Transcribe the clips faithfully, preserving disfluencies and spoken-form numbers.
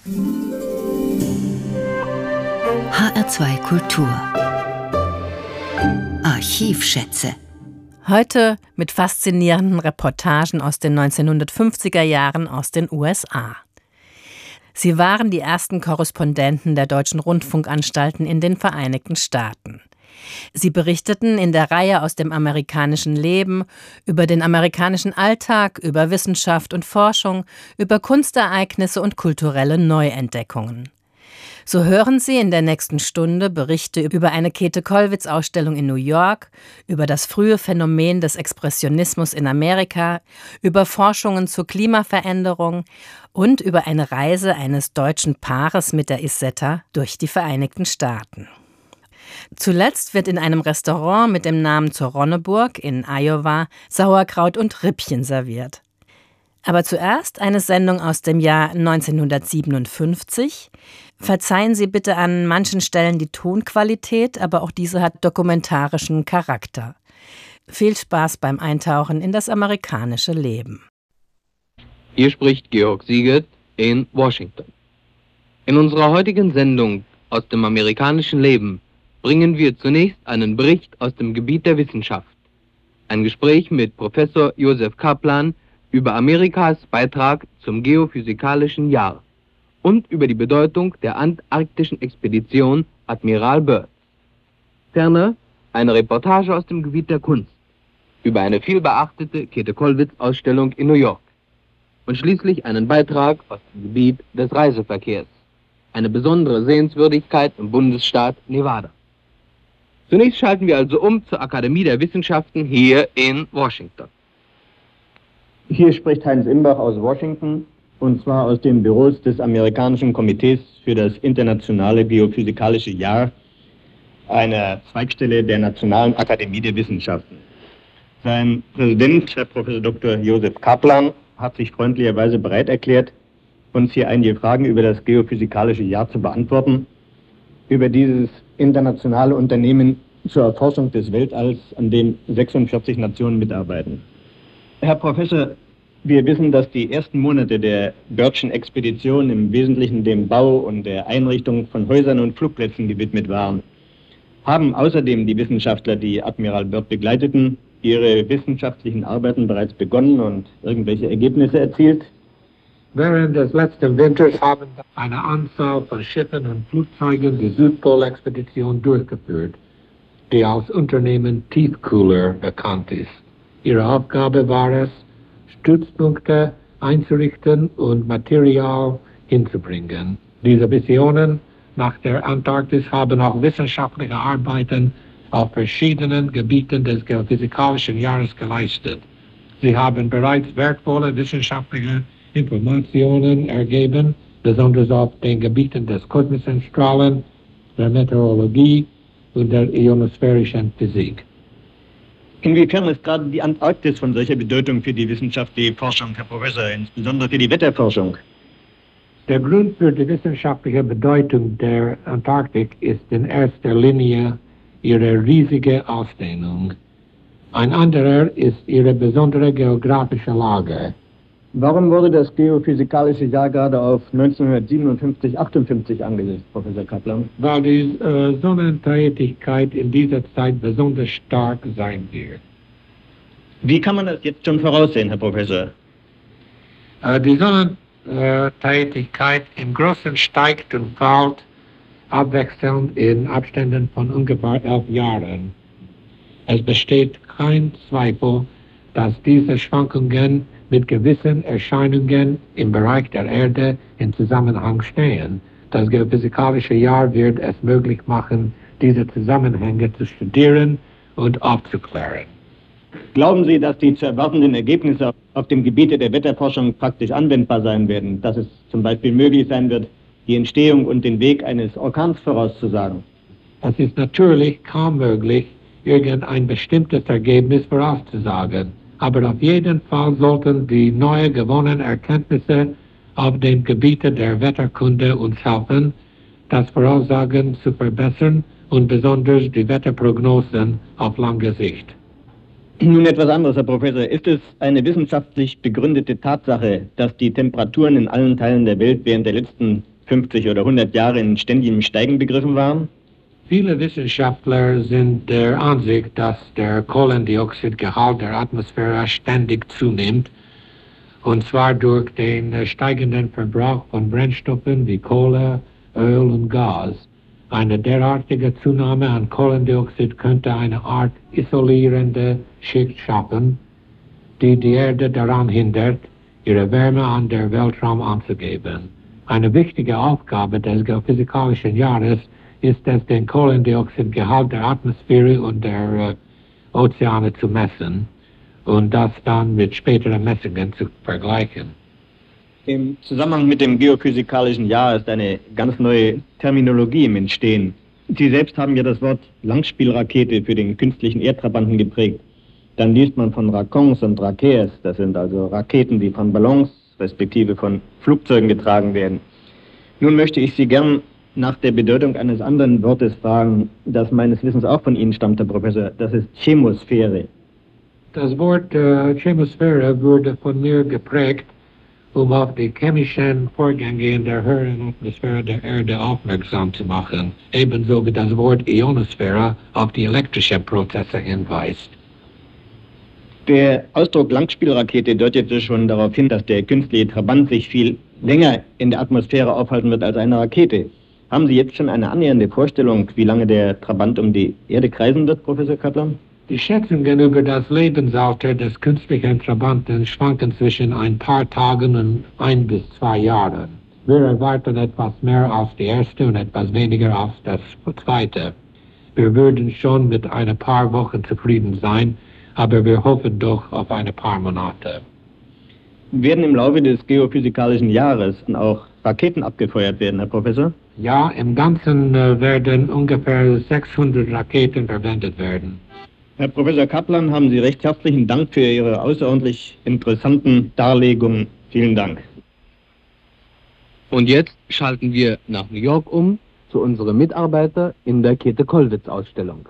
H R zwei Kultur Archivschätze. Heute mit faszinierenden Reportagen aus den neunzehnhundertfünfziger Jahren aus den U S A. Sie waren die ersten Korrespondenten der deutschen Rundfunkanstalten in den Vereinigten Staaten. Sie berichteten in der Reihe aus dem amerikanischen Leben, über den amerikanischen Alltag, über Wissenschaft und Forschung, über Kunstereignisse und kulturelle Neuentdeckungen. So hören Sie in der nächsten Stunde Berichte über eine Käthe-Kollwitz-Ausstellung in New York, über das frühe Phänomen des Expressionismus in Amerika, über Forschungen zur Klimaveränderung und über eine Reise eines deutschen Paares mit der Isetta durch die Vereinigten Staaten. Zuletzt wird in einem Restaurant mit dem Namen zur Ronneburg in Iowa Sauerkraut und Rippchen serviert. Aber zuerst eine Sendung aus dem Jahr neunzehnhundertsiebenundfünfzig. Verzeihen Sie bitte an manchen Stellen die Tonqualität, aber auch diese hat dokumentarischen Charakter. Viel Spaß beim Eintauchen in das amerikanische Leben. Hier spricht Georg Siegert in Washington. In unserer heutigen Sendung aus dem amerikanischen Leben bringen wir zunächst einen Bericht aus dem Gebiet der Wissenschaft. Ein Gespräch mit Professor Josef Kaplan über Amerikas Beitrag zum geophysikalischen Jahr und über die Bedeutung der antarktischen Expedition Admiral Byrd. Ferner eine Reportage aus dem Gebiet der Kunst über eine vielbeachtete Käthe-Kollwitz-Ausstellung in New York und schließlich einen Beitrag aus dem Gebiet des Reiseverkehrs, eine besondere Sehenswürdigkeit im Bundesstaat Nevada. Zunächst schalten wir also um zur Akademie der Wissenschaften hier in Washington. Hier spricht Heinz Imbach aus Washington, und zwar aus den Büros des amerikanischen Komitees für das internationale geophysikalische Jahr, einer Zweigstelle der Nationalen Akademie der Wissenschaften. Sein Präsident, Herr Professor Doktor Josef Kaplan, hat sich freundlicherweise bereit erklärt, uns hier einige Fragen über das geophysikalische Jahr zu beantworten, über dieses internationale Unternehmen zur Erforschung des Weltalls, an dem sechsundvierzig Nationen mitarbeiten. Herr Professor, wir wissen, dass die ersten Monate der Byrdschen Expedition im Wesentlichen dem Bau und der Einrichtung von Häusern und Flugplätzen gewidmet waren. Haben außerdem die Wissenschaftler, die Admiral Byrd begleiteten, ihre wissenschaftlichen Arbeiten bereits begonnen und irgendwelche Ergebnisse erzielt? Während des letzten Winters haben eine Anzahl von Schiffen und Flugzeugen die Südpol-Expedition durchgeführt, die als Unternehmen Tiefkühler bekannt ist. Ihre Aufgabe war es, Stützpunkte einzurichten und Material hinzubringen. Diese Missionen nach der Antarktis haben auch wissenschaftliche Arbeiten auf verschiedenen Gebieten des geophysikalischen Jahres geleistet. Sie haben bereits wertvolle wissenschaftliche Informationen ergeben, besonders auf den Gebieten des kosmischen Strahlen, der Meteorologie und der ionosphärischen Physik. Inwiefern ist gerade die Antarktis von solcher Bedeutung für die wissenschaftliche Forschung, Herr Professor, insbesondere für die Wetterforschung? Der Grund für die wissenschaftliche Bedeutung der Antarktik ist in erster Linie ihre riesige Ausdehnung. Ein anderer ist ihre besondere geografische Lage. Warum wurde das geophysikalische Jahr gerade auf neunzehnhundertsiebenundfünfzig achtundfünfzig angesetzt, Professor Kaplan? Weil die äh, Sonnentätigkeit in dieser Zeit besonders stark sein wird. Wie kann man das jetzt schon voraussehen, Herr Professor? Äh, die Sonnentätigkeit im Großen steigt und fällt abwechselnd in Abständen von ungefähr elf Jahren. Es besteht kein Zweifel, dass diese Schwankungen mit gewissen Erscheinungen im Bereich der Erde in Zusammenhang stehen. Das geophysikalische Jahr wird es möglich machen, diese Zusammenhänge zu studieren und aufzuklären. Glauben Sie, dass die zu erwartenden Ergebnisse auf dem Gebiet der Wetterforschung praktisch anwendbar sein werden? Dass es zum Beispiel möglich sein wird, die Entstehung und den Weg eines Orkans vorauszusagen? Es ist natürlich kaum möglich, irgendein bestimmtes Ergebnis vorauszusagen. Aber auf jeden Fall sollten die neu gewonnenen Erkenntnisse auf dem Gebiet der Wetterkunde uns helfen, das Voraussagen zu verbessern und besonders die Wetterprognosen auf lange Sicht. Nun etwas anderes, Herr Professor. Ist es eine wissenschaftlich begründete Tatsache, dass die Temperaturen in allen Teilen der Welt während der letzten fünfzig oder hundert Jahre in ständigem Steigen begriffen waren? Viele Wissenschaftler sind der Ansicht, dass der Kohlendioxidgehalt der Atmosphäre ständig zunimmt, und zwar durch den steigenden Verbrauch von Brennstoffen wie Kohle, Öl und Gas. Eine derartige Zunahme an Kohlendioxid könnte eine Art isolierende Schicht schaffen, die die Erde daran hindert, ihre Wärme an der Weltraum anzugeben. Eine wichtige Aufgabe des geophysikalischen Jahres ist es, den Kohlendioxidgehalt der Atmosphäre und der äh, Ozeane zu messen und das dann mit späteren Messungen zu vergleichen. Im Zusammenhang mit dem geophysikalischen Jahr ist eine ganz neue Terminologie im Entstehen. Sie selbst haben ja das Wort Langspielrakete für den künstlichen Erdtrabanten geprägt. Dann liest man von Rakons und Rakets, das sind also Raketen, die von Ballons respektive von Flugzeugen getragen werden. Nun möchte ich Sie gern nach der Bedeutung eines anderen Wortes fragen, das meines Wissens auch von Ihnen stammt, Herr Professor. Das ist Chemosphäre. Das Wort äh, Chemosphäre wurde von mir geprägt, um auf die chemischen Vorgänge in der höheren Atmosphäre der Erde aufmerksam zu machen. Ebenso wie das Wort Ionosphäre auf die elektrischen Prozesse hinweist. Der Ausdruck Langspielrakete deutete schon darauf hin, dass der künstliche Trabant sich viel länger in der Atmosphäre aufhalten wird als eine Rakete. Haben Sie jetzt schon eine annähernde Vorstellung, wie lange der Trabant um die Erde kreisen wird, Professor Kaplan? Die Schätzungen über das Lebensalter des künstlichen Trabanten schwanken zwischen ein paar Tagen und ein bis zwei Jahren. Wir erwarten etwas mehr als die erste und etwas weniger als das zweite. Wir würden schon mit ein paar Wochen zufrieden sein, aber wir hoffen doch auf ein paar Monate. Werden im Laufe des geophysikalischen Jahres auch Raketen abgefeuert werden, Herr Professor? Ja, im Ganzen äh, werden ungefähr sechshundert Raketen verwendet werden. Herr Professor Kaplan, haben Sie recht herzlichen Dank für Ihre außerordentlich interessanten Darlegungen. Vielen Dank. Und jetzt schalten wir nach New York um zu unserem Mitarbeiter in der Käthe-Kollwitz-Ausstellung.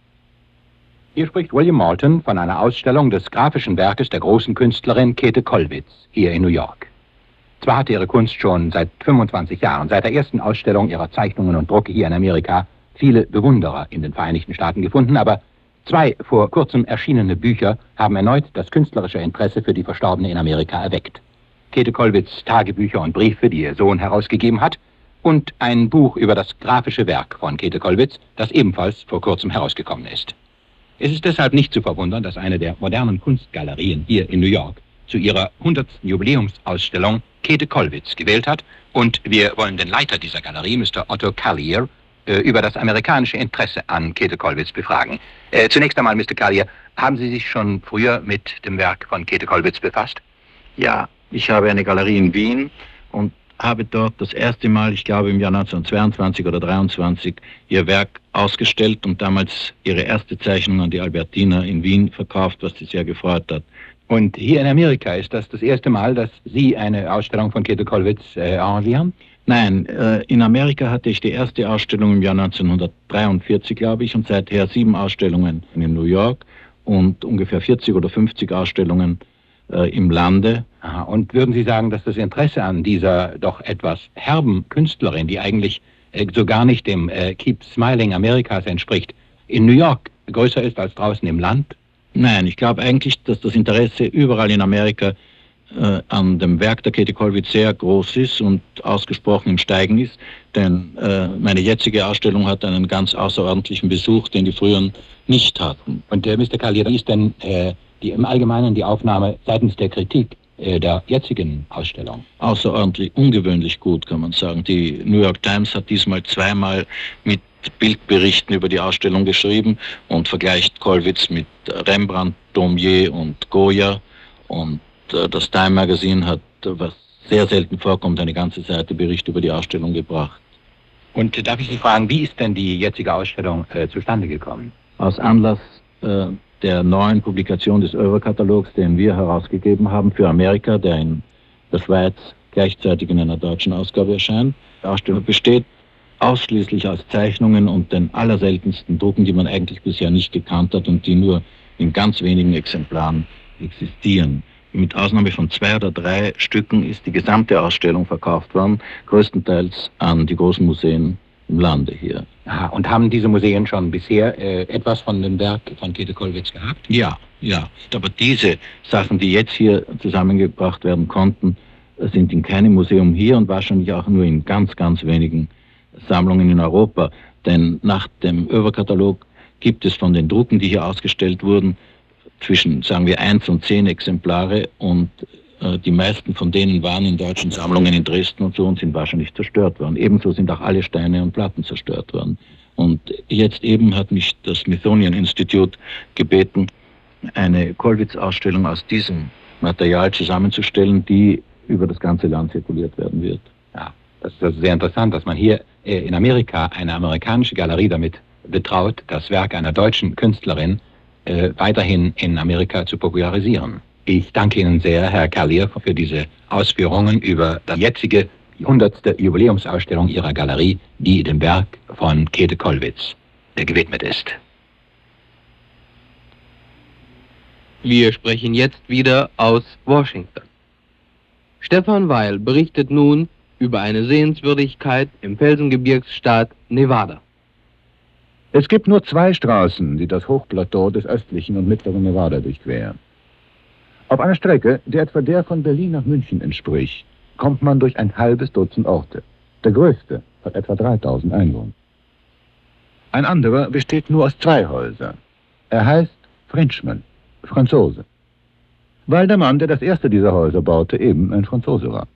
Hier spricht William Moulton von einer Ausstellung des grafischen Werkes der großen Künstlerin Käthe Kollwitz hier in New York. Zwar hatte ihre Kunst schon seit fünfundzwanzig Jahren, seit der ersten Ausstellung ihrer Zeichnungen und Drucke hier in Amerika, viele Bewunderer in den Vereinigten Staaten gefunden, aber zwei vor kurzem erschienene Bücher haben erneut das künstlerische Interesse für die Verstorbene in Amerika erweckt. Käthe Kollwitz Tagebücher und Briefe, die ihr Sohn herausgegeben hat, und ein Buch über das grafische Werk von Käthe Kollwitz, das ebenfalls vor kurzem herausgekommen ist. Es ist deshalb nicht zu verwundern, dass eine der modernen Kunstgalerien hier in New York zu ihrer hundertsten Jubiläumsausstellung Käthe Kollwitz gewählt hat, und wir wollen den Leiter dieser Galerie, Mister Otto Collier, über das amerikanische Interesse an Käthe Kollwitz befragen. Äh, zunächst einmal, Mister Collier, haben Sie sich schon früher mit dem Werk von Käthe Kollwitz befasst? Ja, ich habe eine Galerie in Wien und habe dort das erste Mal, ich glaube im Jahr neunzehnhundertzweiundzwanzig oder dreiundzwanzig, ihr Werk ausgestellt und damals ihre erste Zeichnung an die Albertina in Wien verkauft, was sie sehr gefreut hat. Und hier in Amerika ist das das erste Mal, dass Sie eine Ausstellung von Käthe Kollwitz äh, arrangieren? Nein, äh, in Amerika hatte ich die erste Ausstellung im Jahr neunzehnhundertdreiundvierzig, glaube ich, und seither sieben Ausstellungen in New York und ungefähr vierzig oder fünfzig Ausstellungen äh, im Lande. Aha. Und würden Sie sagen, dass das Interesse an dieser doch etwas herben Künstlerin, die eigentlich äh, so gar nicht dem äh, Keep Smiling Amerikas entspricht, in New York größer ist als draußen im Land? Nein, ich glaube eigentlich, dass das Interesse überall in Amerika äh, an dem Werk der Käthe Kollwitz sehr groß ist und ausgesprochen im Steigen ist, denn äh, meine jetzige Ausstellung hat einen ganz außerordentlichen Besuch, den die früheren nicht hatten. Und äh, Mister Collier, wie ist denn äh, die, im Allgemeinen die Aufnahme seitens der Kritik äh, der jetzigen Ausstellung? Außerordentlich, ungewöhnlich gut, kann man sagen. Die New York Times hat diesmal zweimal mit Bildberichten über die Ausstellung geschrieben und vergleicht Kollwitz mit Rembrandt, Daumier und Goya, und äh, das Time Magazine hat, was sehr selten vorkommt, eine ganze Seite Bericht über die Ausstellung gebracht. Und darf ich Sie fragen, wie ist denn die jetzige Ausstellung äh, zustande gekommen? Aus Anlass äh, der neuen Publikation des Euro-Katalogs, den wir herausgegeben haben für Amerika, der in der Schweiz gleichzeitig in einer deutschen Ausgabe erscheint. Die Ausstellung besteht ausschließlich aus Zeichnungen und den allerseltensten Drucken, die man eigentlich bisher nicht gekannt hat und die nur in ganz wenigen Exemplaren existieren. mit Ausnahme von zwei oder drei Stücken ist die gesamte Ausstellung verkauft worden, größtenteils an die großen Museen im Lande hier. Aha, und haben diese Museen schon bisher äh, etwas von dem Werk von Käthe Kollwitz gehabt? Ja, ja. Aber diese Sachen, die jetzt hier zusammengebracht werden konnten, sind in keinem Museum hier und wahrscheinlich auch nur in ganz, ganz wenigen Sammlungen in Europa. Denn nach dem Över-Katalog gibt es von den Drucken, die hier ausgestellt wurden, zwischen, sagen wir, eins und zehn Exemplare und äh, die meisten von denen waren in deutschen Sammlungen in Dresden und so und sind wahrscheinlich zerstört worden. Ebenso sind auch alle Steine und Platten zerstört worden. Und jetzt eben hat mich das Smithsonian Institute gebeten, eine Kollwitz-Ausstellung aus diesem Material zusammenzustellen, die über das ganze Land zirkuliert werden wird. Ja, das ist also sehr interessant, dass man hier äh, in Amerika eine amerikanische Galerie damit betraut, das Werk einer deutschen Künstlerin äh, weiterhin in Amerika zu popularisieren. Ich danke Ihnen sehr, Herr Carlier, für diese Ausführungen über die jetzige hundertste Jubiläumsausstellung Ihrer Galerie, die dem Werk von Käthe Kollwitz äh, gewidmet ist. Wir sprechen jetzt wieder aus Washington. Stefan Weil berichtet nun über eine Sehenswürdigkeit im Felsengebirgsstaat Nevada. Es gibt nur zwei Straßen, die das Hochplateau des östlichen und mittleren Nevada durchqueren. Auf einer Strecke, die etwa der von Berlin nach München entspricht, kommt man durch ein halbes Dutzend Orte. Der größte hat etwa dreitausend Einwohner. Ein anderer besteht nur aus zwei Häusern. Er heißt Frenchman, Franzose, weil der Mann, der das erste dieser Häuser baute, eben ein Franzose war.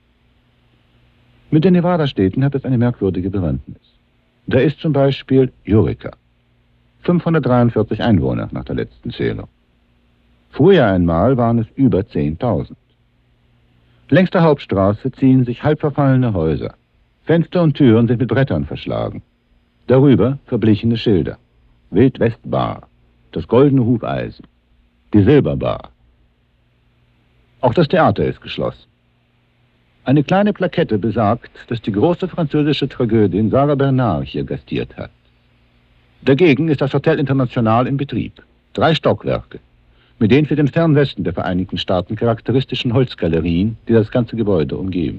Mit den Nevada-Städten hat es eine merkwürdige Bewandtnis. Da ist zum Beispiel Eureka. fünfhundertdreiundvierzig Einwohner nach der letzten Zählung. Früher einmal waren es über zehntausend. Längs der Hauptstraße ziehen sich halb verfallene Häuser. Fenster und Türen sind mit Brettern verschlagen. Darüber verblichene Schilder. Wildwest-Bar, das Goldene Hufeisen, die Silberbar. Auch das Theater ist geschlossen. Eine kleine Plakette besagt, dass die große französische Tragödin Sarah Bernard hier gastiert hat. Dagegen ist das Hotel International in Betrieb. Drei Stockwerke, mit den für den Fernwesten der Vereinigten Staaten charakteristischen Holzgalerien, die das ganze Gebäude umgeben.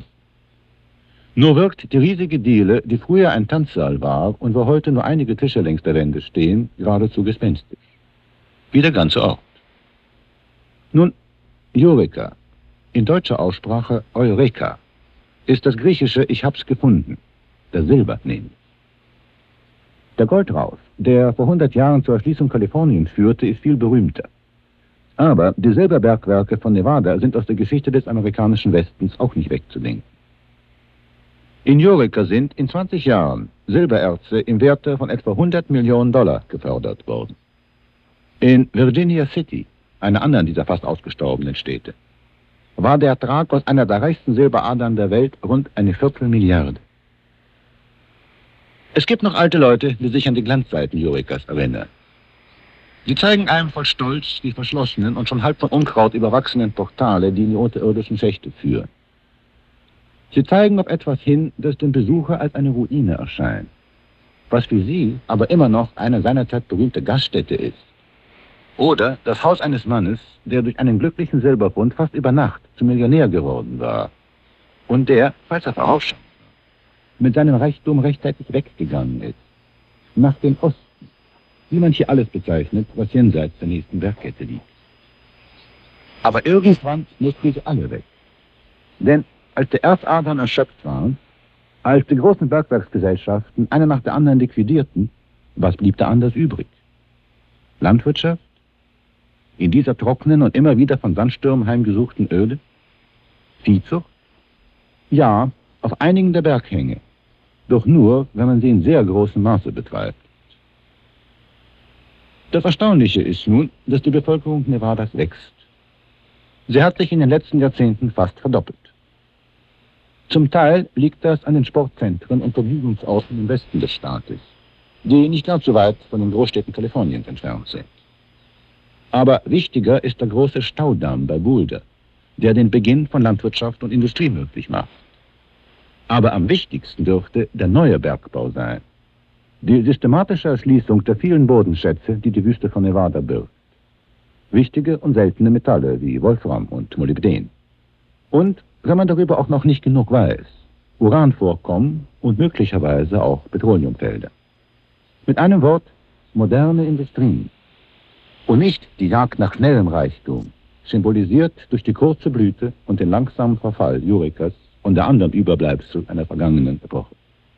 Nur wirkt die riesige Diele, die früher ein Tanzsaal war und wo heute nur einige Tische längs der Wände stehen, geradezu gespenstisch. Wie der ganze Ort. Nun, Eureka, in deutscher Aussprache Eureka, ist das griechische Ich hab's gefunden, der Silber nämlich. Der Goldrausch, der vor hundert Jahren zur Erschließung Kaliforniens führte, ist viel berühmter. Aber die Silberbergwerke von Nevada sind aus der Geschichte des amerikanischen Westens auch nicht wegzudenken. In Eureka sind in zwanzig Jahren Silbererze im Werte von etwa hundert Millionen Dollar gefördert worden. In Virginia City, einer anderen dieser fast ausgestorbenen Städte, war der Ertrag aus einer der reichsten Silberadern der Welt rund eine Viertelmilliarde. Es gibt noch alte Leute, die sich an die Glanzzeiten Eurekas erinnern. Sie zeigen einem voll Stolz die verschlossenen und schon halb von Unkraut überwachsenen Portale, die in die unterirdischen Schächte führen. Sie zeigen auf etwas hin, das dem Besucher als eine Ruine erscheint, was für sie aber immer noch eine seinerzeit berühmte Gaststätte ist. Oder das Haus eines Mannes, der durch einen glücklichen Silberfund fast über Nacht zum Millionär geworden war. Und der, falls er vorausschauend war, mit seinem Reichtum rechtzeitig weggegangen ist. Nach dem Osten, wie man hier alles bezeichnet, was jenseits der nächsten Bergkette liegt. Aber irgendwann mussten diese alle weg. Denn als die Erzadern erschöpft waren, als die großen Bergwerksgesellschaften eine nach der anderen liquidierten, was blieb da anders übrig? Landwirtschaft? In dieser trockenen und immer wieder von Sandstürmen heimgesuchten Öde? Viehzucht? Ja, auf einigen der Berghänge. Doch nur, wenn man sie in sehr großem Maße betreibt. Das Erstaunliche ist nun, dass die Bevölkerung Nevadas wächst. Sie hat sich in den letzten Jahrzehnten fast verdoppelt. Zum Teil liegt das an den Sportzentren und Vergnügungsorten im Westen des Staates, die nicht ganz so weit von den Großstädten Kaliforniens entfernt sind. Aber wichtiger ist der große Staudamm bei Boulder, der den Beginn von Landwirtschaft und Industrie möglich macht. Aber am wichtigsten dürfte der neue Bergbau sein. Die systematische Erschließung der vielen Bodenschätze, die die Wüste von Nevada birgt. wichtige und seltene Metalle wie Wolfram und Molybden. Und, wenn man darüber auch noch nicht genug weiß, Uranvorkommen und möglicherweise auch Petroleumfelder. Mit einem Wort, moderne Industrien. Und nicht die Jagd nach schnellem Reichtum, symbolisiert durch die kurze Blüte und den langsamen Verfall Jurikas und der anderen Überbleibsel einer vergangenen Epoche.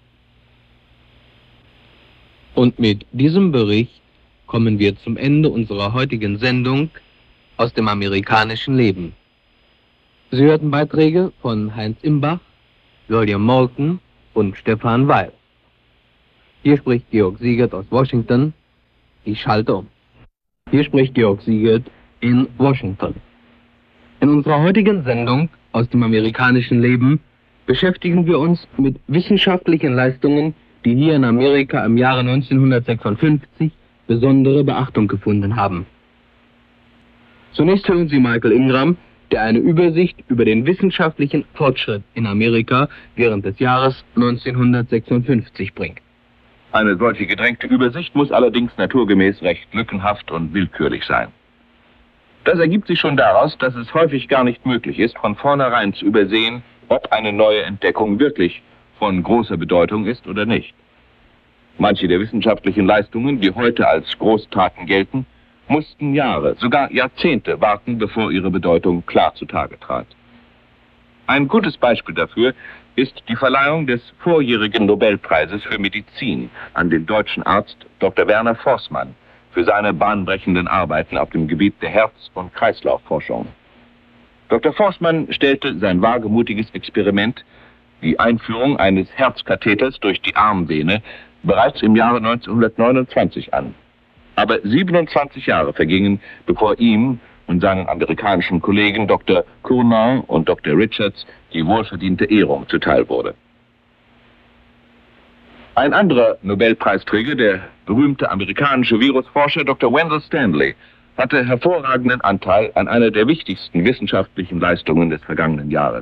Und mit diesem Bericht kommen wir zum Ende unserer heutigen Sendung aus dem amerikanischen Leben. Sie hörten Beiträge von Heinz Imbach, William Moulton und Stefan Weil. Hier spricht Georg Siegert aus Washington. Ich schalte um. Hier spricht Georg Siegert in Washington. In unserer heutigen Sendung aus dem amerikanischen Leben beschäftigen wir uns mit wissenschaftlichen Leistungen, die hier in Amerika im Jahre neunzehnhundertsechsundfünfzig besondere Beachtung gefunden haben. Zunächst hören Sie Michael Ingram, der eine Übersicht über den wissenschaftlichen Fortschritt in Amerika während des Jahres neunzehnhundertsechsundfünfzig bringt. Eine solche gedrängte Übersicht muss allerdings naturgemäß recht lückenhaft und willkürlich sein. Das ergibt sich schon daraus, dass es häufig gar nicht möglich ist, von vornherein zu übersehen, ob eine neue Entdeckung wirklich von großer Bedeutung ist oder nicht. Manche der wissenschaftlichen Leistungen, die heute als Großtaten gelten, mussten Jahre, sogar Jahrzehnte warten, bevor ihre Bedeutung klar zutage trat. Ein gutes Beispiel dafür ist die Verleihung des vorjährigen Nobelpreises für Medizin an den deutschen Arzt Doktor Werner Forssmann für seine bahnbrechenden Arbeiten auf dem Gebiet der Herz- und Kreislaufforschung. Doktor Forssmann stellte sein wagemutiges Experiment, die Einführung eines Herzkatheters durch die Armvene, bereits im Jahre neunzehnhundertneunundzwanzig an. Aber siebenundzwanzig Jahre vergingen, bevor ihm und seinen amerikanischen Kollegen Doktor Cournot und Doktor Richards die wohlverdiente Ehrung zuteil wurde. Ein anderer Nobelpreisträger, der berühmte amerikanische Virusforscher Doktor Wendell Stanley, hatte hervorragenden Anteil an einer der wichtigsten wissenschaftlichen Leistungen des vergangenen Jahres.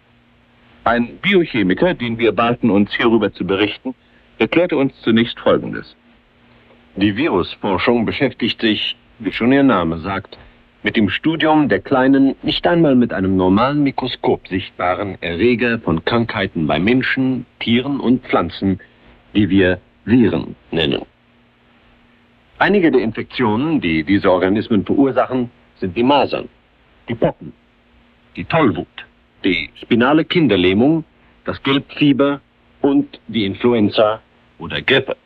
Ein Biochemiker, den wir baten, uns hierüber zu berichten, erklärte uns zunächst Folgendes. Die Virusforschung beschäftigt sich, wie schon ihr Name sagt, mit dem Studium der kleinen, nicht einmal mit einem normalen Mikroskop sichtbaren Erreger von Krankheiten bei Menschen, Tieren und Pflanzen, die wir Viren nennen. Einige der Infektionen, die diese Organismen verursachen, sind die Masern, die Pocken, die Tollwut, die spinale Kinderlähmung, das Gelbfieber und die Influenza oder Grippe.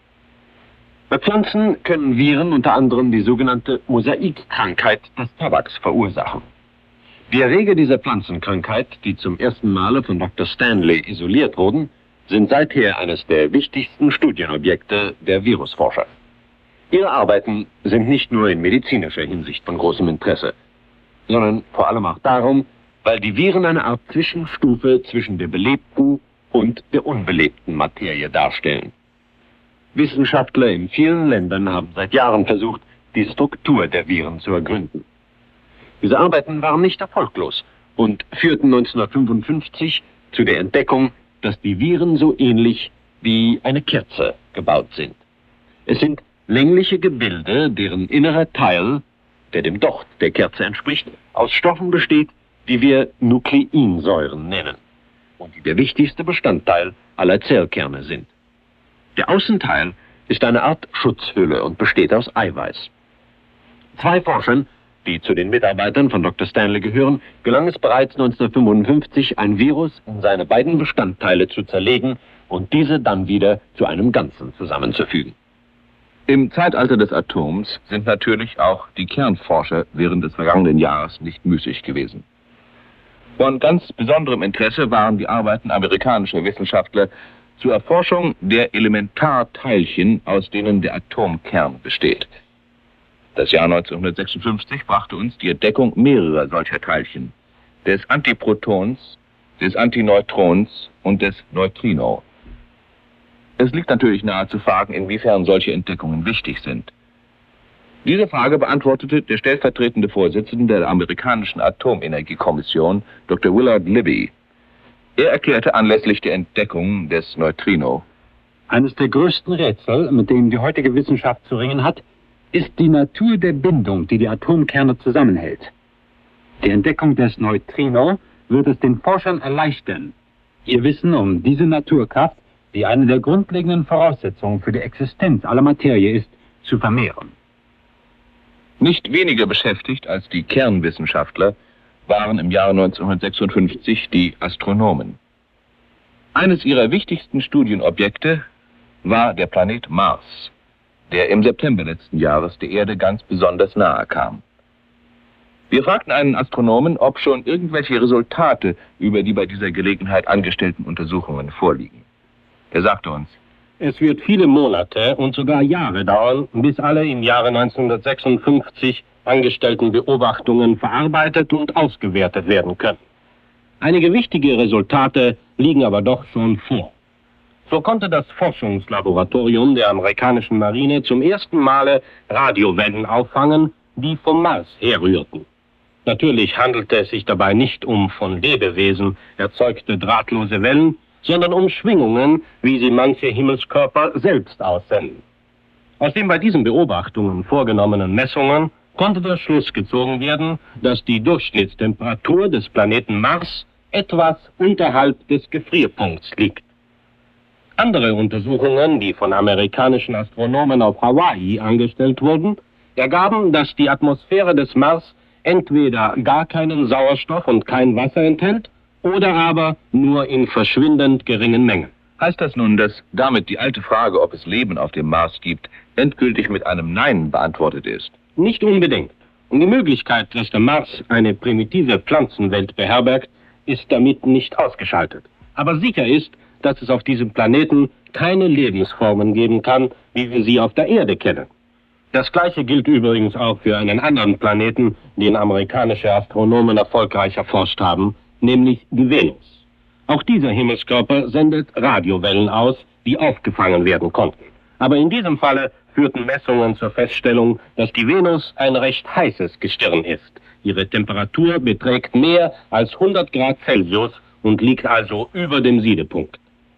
Bei Pflanzen können Viren unter anderem die sogenannte Mosaikkrankheit des Tabaks verursachen. Die Erreger dieser Pflanzenkrankheit, die zum ersten Male von Doktor Stanley isoliert wurden, sind seither eines der wichtigsten Studienobjekte der Virusforscher. Ihre Arbeiten sind nicht nur in medizinischer Hinsicht von großem Interesse, sondern vor allem auch darum, weil die Viren eine Art Zwischenstufe zwischen der belebten und der unbelebten Materie darstellen. Wissenschaftler in vielen Ländern haben seit Jahren versucht, die Struktur der Viren zu ergründen. Diese Arbeiten waren nicht erfolglos und führten neunzehnhundertfünfundfünfzig zu der Entdeckung, dass die Viren so ähnlich wie eine Kerze gebaut sind. Es sind längliche Gebilde, deren innerer Teil, der dem Docht der Kerze entspricht, aus Stoffen besteht, die wir Nukleinsäuren nennen und die der wichtigste Bestandteil aller Zellkerne sind. Der Außenteil ist eine Art Schutzhülle und besteht aus Eiweiß. Zwei Forschern, die zu den Mitarbeitern von Doktor Stanley gehören, gelang es bereits neunzehnhundertfünfundfünfzig, ein Virus in seine beiden Bestandteile zu zerlegen und diese dann wieder zu einem Ganzen zusammenzufügen. Im Zeitalter des Atoms sind natürlich auch die Kernforscher während des vergangenen Jahres nicht müßig gewesen. Von ganz besonderem Interesse waren die Arbeiten amerikanischer Wissenschaftler zur Erforschung der Elementarteilchen, aus denen der Atomkern besteht. Das Jahr neunzehnhundertsechsundfünfzig brachte uns die Entdeckung mehrerer solcher Teilchen, des Antiprotons, des Antineutrons und des Neutrino. Es liegt natürlich nahe zu fragen, inwiefern solche Entdeckungen wichtig sind. Diese Frage beantwortete der stellvertretende Vorsitzende der amerikanischen Atomenergiekommission, Doktor Willard Libby. Er erklärte anlässlich der Entdeckung des Neutrino: Eines der größten Rätsel, mit denen die heutige Wissenschaft zu ringen hat, ist die Natur der Bindung, die die Atomkerne zusammenhält. Die Entdeckung des Neutrino wird es den Forschern erleichtern, ihr Wissen um diese Naturkraft, die eine der grundlegenden Voraussetzungen für die Existenz aller Materie ist, zu vermehren. Nicht weniger beschäftigt als die Kernwissenschaftler waren im Jahre neunzehnhundertsechsundfünfzig die Astronomen. Eines ihrer wichtigsten Studienobjekte war der Planet Mars, der im September letzten Jahres der Erde ganz besonders nahe kam. Wir fragten einen Astronomen, ob schon irgendwelche Resultate über die bei dieser Gelegenheit angestellten Untersuchungen vorliegen. Er sagte uns: Es wird viele Monate und sogar Jahre dauern, bis alle im Jahre neunzehnhundertsechsundfünfzig angestellten Beobachtungen verarbeitet und ausgewertet werden können. Einige wichtige Resultate liegen aber doch schon vor. So konnte das Forschungslaboratorium der amerikanischen Marine zum ersten Male Radiowellen auffangen, die vom Mars herrührten. Natürlich handelte es sich dabei nicht um von Lebewesen erzeugte drahtlose Wellen, sondern um Schwingungen, wie sie manche Himmelskörper selbst aussenden. Aus den bei diesen Beobachtungen vorgenommenen Messungen konnte der Schluss gezogen werden, dass die Durchschnittstemperatur des Planeten Mars etwas unterhalb des Gefrierpunkts liegt. Andere Untersuchungen, die von amerikanischen Astronomen auf Hawaii angestellt wurden, ergaben, dass die Atmosphäre des Mars entweder gar keinen Sauerstoff und kein Wasser enthält oder aber nur in verschwindend geringen Mengen. Heißt das nun, dass damit die alte Frage, ob es Leben auf dem Mars gibt, endgültig mit einem Nein beantwortet ist? Nicht unbedingt. Und die Möglichkeit, dass der Mars eine primitive Pflanzenwelt beherbergt, ist damit nicht ausgeschaltet. Aber sicher ist, dass es auf diesem Planeten keine Lebensformen geben kann, wie wir sie auf der Erde kennen. Das Gleiche gilt übrigens auch für einen anderen Planeten, den amerikanische Astronomen erfolgreich erforscht haben, nämlich die Venus. Auch dieser Himmelskörper sendet Radiowellen aus, die aufgefangen werden konnten. Aber in diesem Falle führten Messungen zur Feststellung, dass die Venus ein recht heißes Gestirn ist. Ihre Temperatur beträgt mehr als hundert Grad Celsius und liegt also über dem Siedepunkt.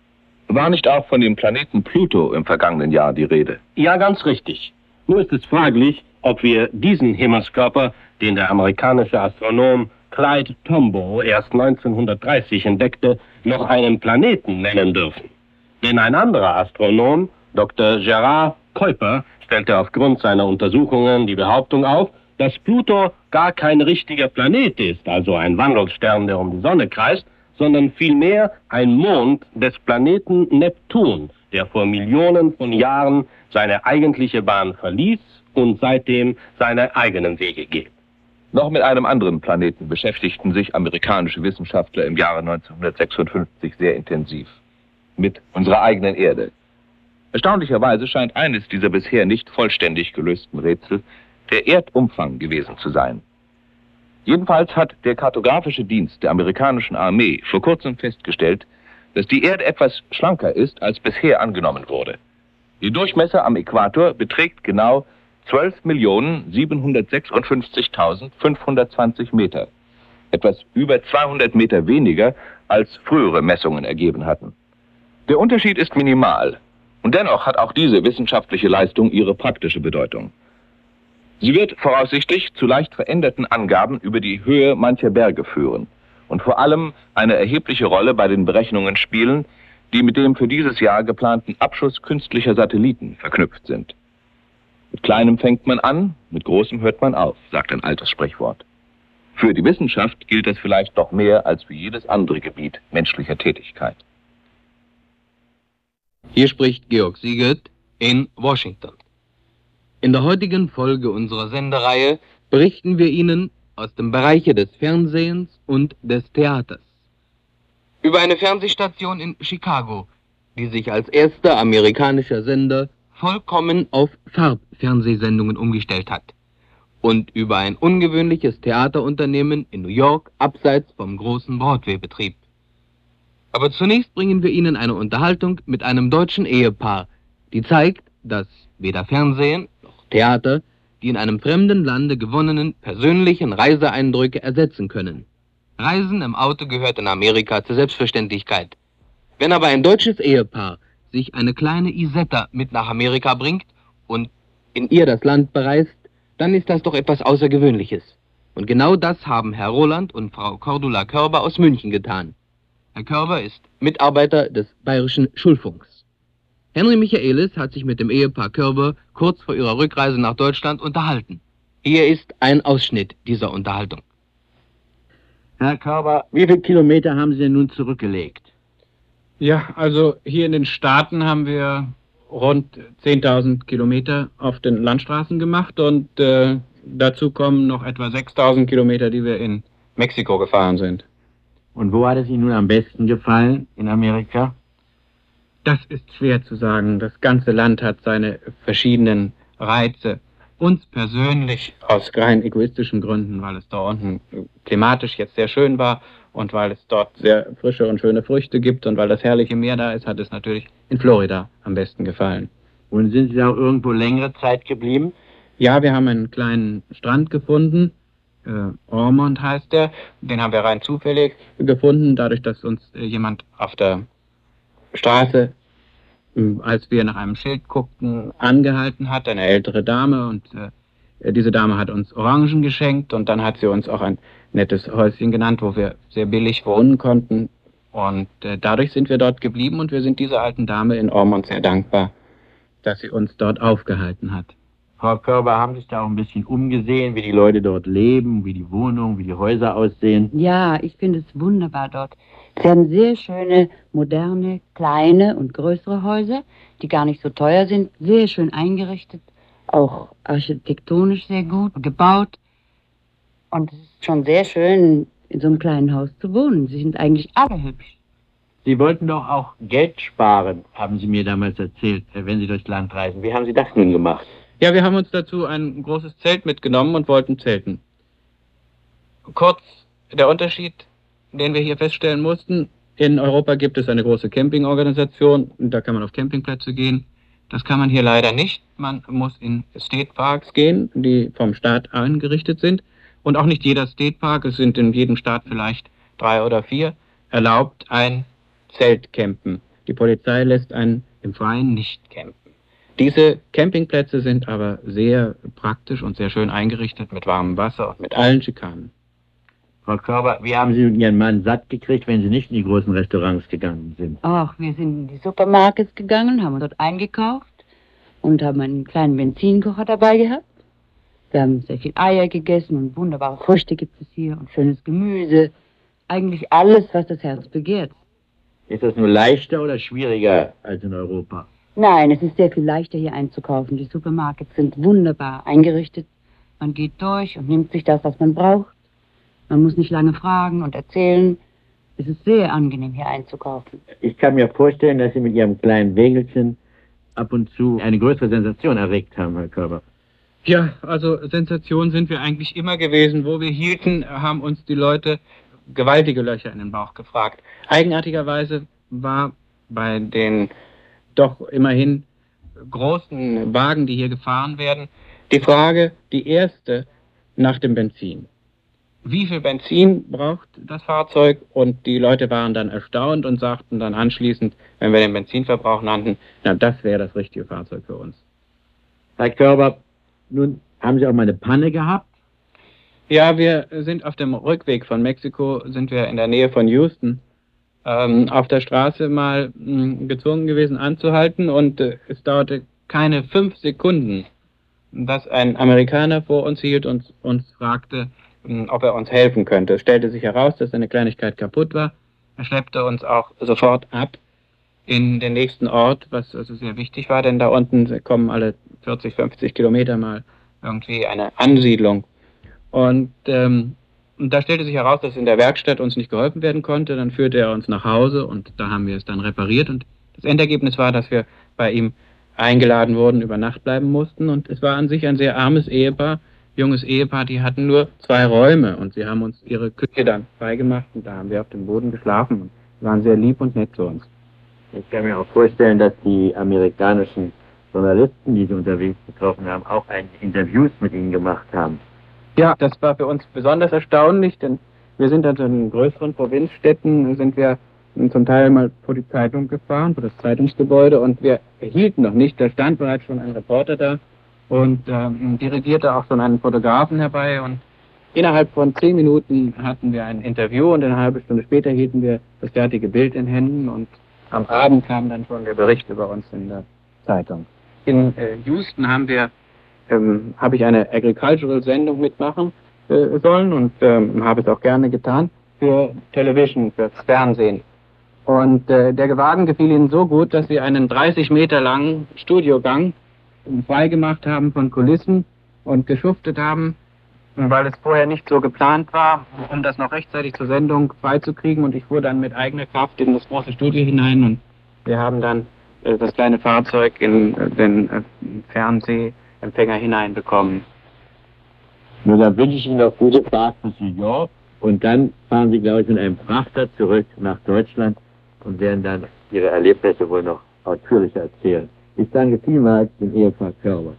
War nicht auch von dem Planeten Pluto im vergangenen Jahr die Rede? Ja, ganz richtig. Nur ist es fraglich, ob wir diesen Himmelskörper, den der amerikanische Astronom Clyde Tombaugh erst neunzehnhundertdreißig entdeckte, noch einen Planeten nennen dürfen. Denn ein anderer Astronom, Doktor Gerard Kuiper, stellte aufgrund seiner Untersuchungen die Behauptung auf, dass Pluto gar kein richtiger Planet ist, also ein Wandelstern, der um die Sonne kreist, sondern vielmehr ein Mond des Planeten Neptun, der vor Millionen von Jahren seine eigentliche Bahn verließ und seitdem seine eigenen Wege geht. Noch mit einem anderen Planeten beschäftigten sich amerikanische Wissenschaftler im Jahre neunzehnhundertsechsundfünfzig sehr intensiv. Mit unserer eigenen Erde. Erstaunlicherweise scheint eines dieser bisher nicht vollständig gelösten Rätsel der Erdumfang gewesen zu sein. Jedenfalls hat der kartografische Dienst der amerikanischen Armee vor kurzem festgestellt, dass die Erde etwas schlanker ist, als bisher angenommen wurde. Ihr Durchmesser am Äquator beträgt genau zwölf Millionen siebenhundertsechsundfünfzigtausendfünfhundertzwanzig Meter. Etwas über zweihundert Meter weniger, als frühere Messungen ergeben hatten. Der Unterschied ist minimal. Und dennoch hat auch diese wissenschaftliche Leistung ihre praktische Bedeutung. Sie wird voraussichtlich zu leicht veränderten Angaben über die Höhe mancher Berge führen und vor allem eine erhebliche Rolle bei den Berechnungen spielen, die mit dem für dieses Jahr geplanten Abschuss künstlicher Satelliten verknüpft sind. Mit Kleinem fängt man an, mit Großem hört man auf, sagt ein altes Sprichwort. Für die Wissenschaft gilt das vielleicht noch mehr als für jedes andere Gebiet menschlicher Tätigkeit. Hier spricht Georg Siegert in Washington. In der heutigen Folge unserer Sendereihe berichten wir Ihnen aus dem Bereiche des Fernsehens und des Theaters über eine Fernsehstation in Chicago, die sich als erster amerikanischer Sender vollkommen auf Farbfernsehsendungen umgestellt hat, und über ein ungewöhnliches Theaterunternehmen in New York abseits vom großen Broadway-Betrieb. Aber zunächst bringen wir Ihnen eine Unterhaltung mit einem deutschen Ehepaar, die zeigt, dass weder Fernsehen noch Theater die in einem fremden Lande gewonnenen persönlichen Reiseeindrücke ersetzen können. Reisen im Auto gehört in Amerika zur Selbstverständlichkeit. Wenn aber ein deutsches Ehepaar sich eine kleine Isetta mit nach Amerika bringt und in ihr das Land bereist, dann ist das doch etwas Außergewöhnliches. Und genau das haben Herr Roland und Frau Cordula Körber aus München getan. Herr Körber ist Mitarbeiter des Bayerischen Schulfunks. Henry Michaelis hat sich mit dem Ehepaar Körber kurz vor ihrer Rückreise nach Deutschland unterhalten. Hier ist ein Ausschnitt dieser Unterhaltung. Herr Körber, wie viele Kilometer haben Sie denn nun zurückgelegt? Ja, also hier in den Staaten haben wir rund zehntausend Kilometer auf den Landstraßen gemacht und äh, dazu kommen noch etwa sechstausend Kilometer, die wir in Mexiko gefahren sind. Und wo hat es Ihnen nun am besten gefallen in Amerika? Das ist schwer zu sagen. Das ganze Land hat seine verschiedenen Reize. Uns persönlich aus rein egoistischen Gründen, weil es da unten klimatisch jetzt sehr schön war und weil es dort sehr frische und schöne Früchte gibt und weil das herrliche Meer da ist, hat es natürlich in Florida am besten gefallen. Und sind Sie da auch irgendwo längere Zeit geblieben? Ja, wir haben einen kleinen Strand gefunden, äh, Ormond heißt der, den haben wir rein zufällig gefunden, dadurch, dass uns äh, jemand auf der Straße, äh, als wir nach einem Schild guckten, angehalten hat, eine ältere Dame, und äh, diese Dame hat uns Orangen geschenkt und dann hat sie uns auch ein nettes Häuschen genannt, wo wir sehr billig wohnen konnten, und äh, dadurch sind wir dort geblieben und wir sind dieser alten Dame in Ormond sehr dankbar, dass sie uns dort aufgehalten hat. Frau Körber, haben sich da auch ein bisschen umgesehen, wie die Leute dort leben, wie die Wohnungen, wie die Häuser aussehen? Ja, ich finde es wunderbar dort. Sie haben sehr schöne, moderne, kleine und größere Häuser, die gar nicht so teuer sind, sehr schön eingerichtet, auch architektonisch sehr gut gebaut. Und es ist schon sehr schön, in so einem kleinen Haus zu wohnen. Sie sind eigentlich alle hübsch. Sie wollten doch auch Geld sparen, haben Sie mir damals erzählt, wenn Sie durchs Land reisen. Wie haben Sie das nun gemacht? Ja, wir haben uns dazu ein großes Zelt mitgenommen und wollten zelten. Kurz der Unterschied, den wir hier feststellen mussten: In Europa gibt es eine große Campingorganisation, da kann man auf Campingplätze gehen. Das kann man hier leider nicht. Man muss in State Parks gehen, die vom Staat eingerichtet sind. Und auch nicht jeder State Park, es sind in jedem Staat vielleicht drei oder vier, erlaubt ein Zeltcampen. Die Polizei lässt einen im Freien nicht campen. Diese Campingplätze sind aber sehr praktisch und sehr schön eingerichtet mit warmem Wasser und mit allen Schikanen. Frau Körber, wie haben Sie Ihren Mann satt gekriegt, wenn Sie nicht in die großen Restaurants gegangen sind? Ach, wir sind in die Supermarkets gegangen, haben dort eingekauft und haben einen kleinen Benzinkocher dabei gehabt. Wir haben sehr viel Eier gegessen und wunderbare Früchte gibt es hier und schönes Gemüse. Eigentlich alles, was das Herz begehrt. Ist das nur leichter oder schwieriger als in Europa? Nein, es ist sehr viel leichter hier einzukaufen. Die Supermarkets sind wunderbar eingerichtet. Man geht durch und nimmt sich das, was man braucht. Man muss nicht lange fragen und erzählen. Es ist sehr angenehm, hier einzukaufen. Ich kann mir vorstellen, dass Sie mit Ihrem kleinen Wägelchen ab und zu eine größere Sensation erregt haben, Herr Körber. Ja, also Sensation sind wir eigentlich immer gewesen. Wo wir hielten, haben uns die Leute gewaltige Löcher in den Bauch gefragt. Eigenartigerweise war bei den doch immerhin großen Wagen, die hier gefahren werden, die Frage, die erste, nach dem Benzin. Wie viel Benzin braucht das Fahrzeug? Und die Leute waren dann erstaunt und sagten dann anschließend, wenn wir den Benzinverbrauch nannten, na, das wäre das richtige Fahrzeug für uns. Herr Körber, nun haben Sie auch mal eine Panne gehabt? Ja, wir sind auf dem Rückweg von Mexiko, sind wir in der Nähe von Houston, ähm, auf der Straße mal mh, gezwungen gewesen anzuhalten, und äh, es dauerte keine fünf Sekunden, dass ein Amerikaner vor uns hielt und uns fragte, mh, ob er uns helfen könnte. Es stellte sich heraus, dass eine Kleinigkeit kaputt war. Er schleppte uns auch sofort ab in den nächsten Ort, was also sehr wichtig war, denn da unten kommen alle vierzig, fünfzig Kilometer mal irgendwie eine Ansiedlung. Und ähm, Und da stellte sich heraus, dass in der Werkstatt uns nicht geholfen werden konnte. Dann führte er uns nach Hause und da haben wir es dann repariert. Und das Endergebnis war, dass wir bei ihm eingeladen wurden, über Nacht bleiben mussten. Und es war an sich ein sehr armes Ehepaar, junges Ehepaar, die hatten nur zwei Räume. Und sie haben uns ihre Küche dann freigemacht und da haben wir auf dem Boden geschlafen und waren sehr lieb und nett zu uns. Ich kann mir auch vorstellen, dass die amerikanischen Journalisten, die Sie unterwegs getroffen haben, auch einige Interviews mit Ihnen gemacht haben. Ja, das war für uns besonders erstaunlich, denn wir sind also in größeren Provinzstädten, sind wir zum Teil mal vor die Zeitung gefahren, vor das Zeitungsgebäude, und wir erhielten noch nicht, da stand bereits schon ein Reporter da und äh, dirigierte auch schon einen Fotografen herbei. Und innerhalb von zehn Minuten hatten wir ein Interview und eine halbe Stunde später hielten wir das fertige Bild in Händen und am Abend kam dann schon der Bericht über uns in der Zeitung. In äh, Houston haben wir, ähm, habe ich eine Agricultural-Sendung mitmachen äh, sollen und ähm, habe es auch gerne getan für Television, fürs Fernsehen. Und äh, der Wagen gefiel ihnen so gut, dass sie einen dreißig Meter langen Studiogang freigemacht haben von Kulissen und geschuftet haben, weil es vorher nicht so geplant war, um das noch rechtzeitig zur Sendung freizukriegen. Und ich fuhr dann mit eigener Kraft in das große Studio hinein und wir haben dann äh, das kleine Fahrzeug in äh, den äh, Fernsehempfänger hineinbekommen. Nur dann wünsche ich Ihnen noch gute Fahrt bis New York und dann fahren Sie, glaube ich, mit einem Frachter zurück nach Deutschland und werden dann Ihre Erlebnisse wohl noch ausführlicher erzählen. Ich danke vielmals dem Ehepaar Körber.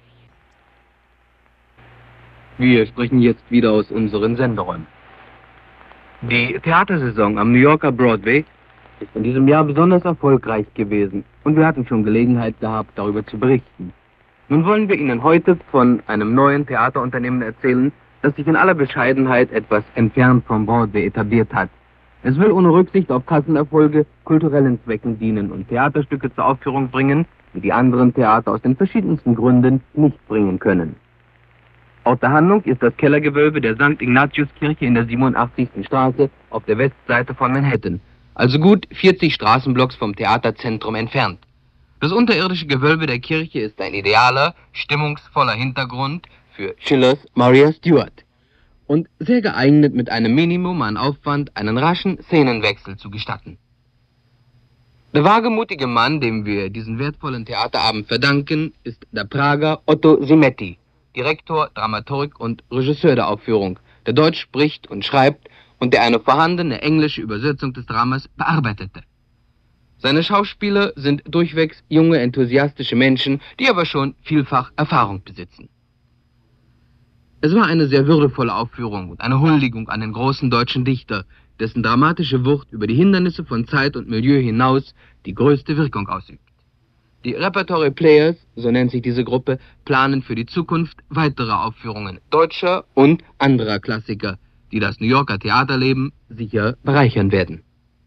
Wir sprechen jetzt wieder aus unseren Senderäumen. Die Theatersaison am New Yorker Broadway ist in diesem Jahr besonders erfolgreich gewesen und wir hatten schon Gelegenheit gehabt, darüber zu berichten. Nun wollen wir Ihnen heute von einem neuen Theaterunternehmen erzählen, das sich in aller Bescheidenheit etwas entfernt vom Broadway etabliert hat. Es will ohne Rücksicht auf Kassenerfolge kulturellen Zwecken dienen und Theaterstücke zur Aufführung bringen, die die anderen Theater aus den verschiedensten Gründen nicht bringen können. Ort der Handlung ist das Kellergewölbe der Sankt Ignatiuskirche in der siebenundachtzigsten Straße auf der Westseite von Manhattan, also gut vierzig Straßenblocks vom Theaterzentrum entfernt. Das unterirdische Gewölbe der Kirche ist ein idealer, stimmungsvoller Hintergrund für Schillers Maria Stuart und sehr geeignet, mit einem Minimum an Aufwand einen raschen Szenenwechsel zu gestatten. Der wagemutige Mann, dem wir diesen wertvollen Theaterabend verdanken, ist der Prager Otto Simetti, Direktor, Dramaturg und Regisseur der Aufführung, der Deutsch spricht und schreibt und der eine vorhandene englische Übersetzung des Dramas bearbeitete. Seine Schauspieler sind durchwegs junge, enthusiastische Menschen, die aber schon vielfach Erfahrung besitzen. Es war eine sehr würdevolle Aufführung und eine Huldigung an den großen deutschen Dichter, dessen dramatische Wucht über die Hindernisse von Zeit und Milieu hinaus die größte Wirkung ausübt. Die Repertory Players, so nennt sich diese Gruppe, planen für die Zukunft weitere Aufführungen deutscher und anderer Klassiker, die das New Yorker Theaterleben sicher bereichern werden.